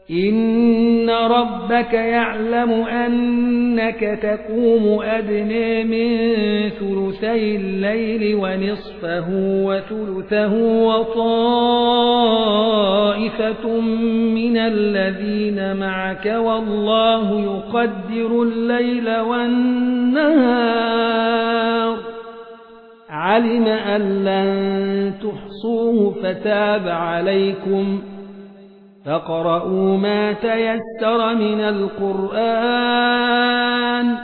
إن ربك يعلم أنك تقوم أدنى من ثلثي الليل ونصفه وثلثه وطائفة من الذين معك والله يقدر الليل والنهار علم أن لن تحصوه فتاب عليكم فاقرؤوا ما تيسر من القرآن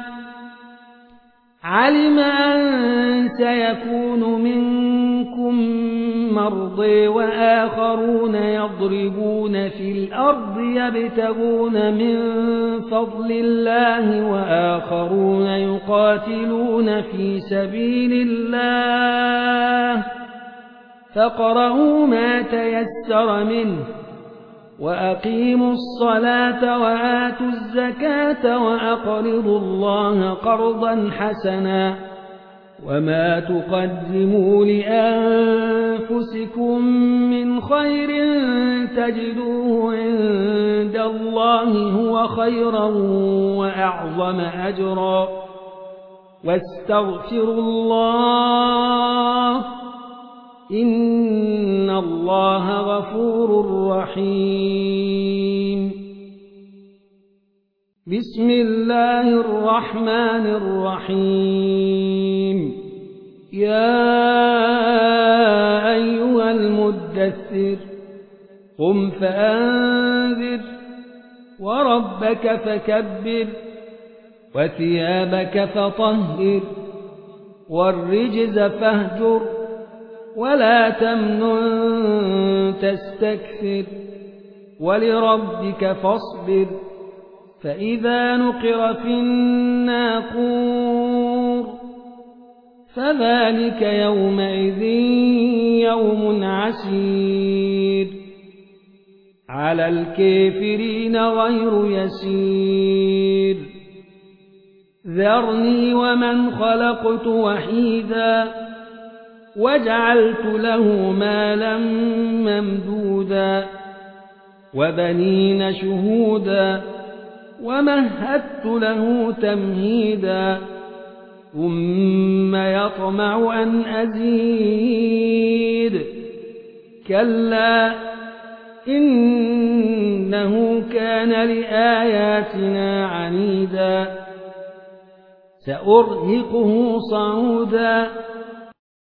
علم أن سيكون منكم مرضى وآخرون يضربون في الأرض يبتغون من فضل الله وآخرون يقاتلون في سبيل الله فاقرؤوا ما تيسر منه وأقيموا الصلاة وآتوا الزكاة وأقرضوا الله قرضا حسنا وما تقدموا لأنفسكم من خير تجدوه عند الله هو خيرا وأعظم أجرا واستغفروا الله إن الله غفور رحيم بسم الله الرحمن الرحيم يا أيها المدثر قم فأنذر وربك فكبر وثيابك فطهر والرجز فاهجر ولا تمنن تستكثر ولربك فاصبر فإذا نقر في الناقور فذلك يومئذ يوم عسير على الكافرين غير يسير ذرني ومن خلقت وحيدا وجعلت له مالا ممدودا وبنين شهودا ومهدت له تمهيدا ثم يطمع أن أزيد كلا إنه كان لآياتنا عنيدا سأرهقه صعودا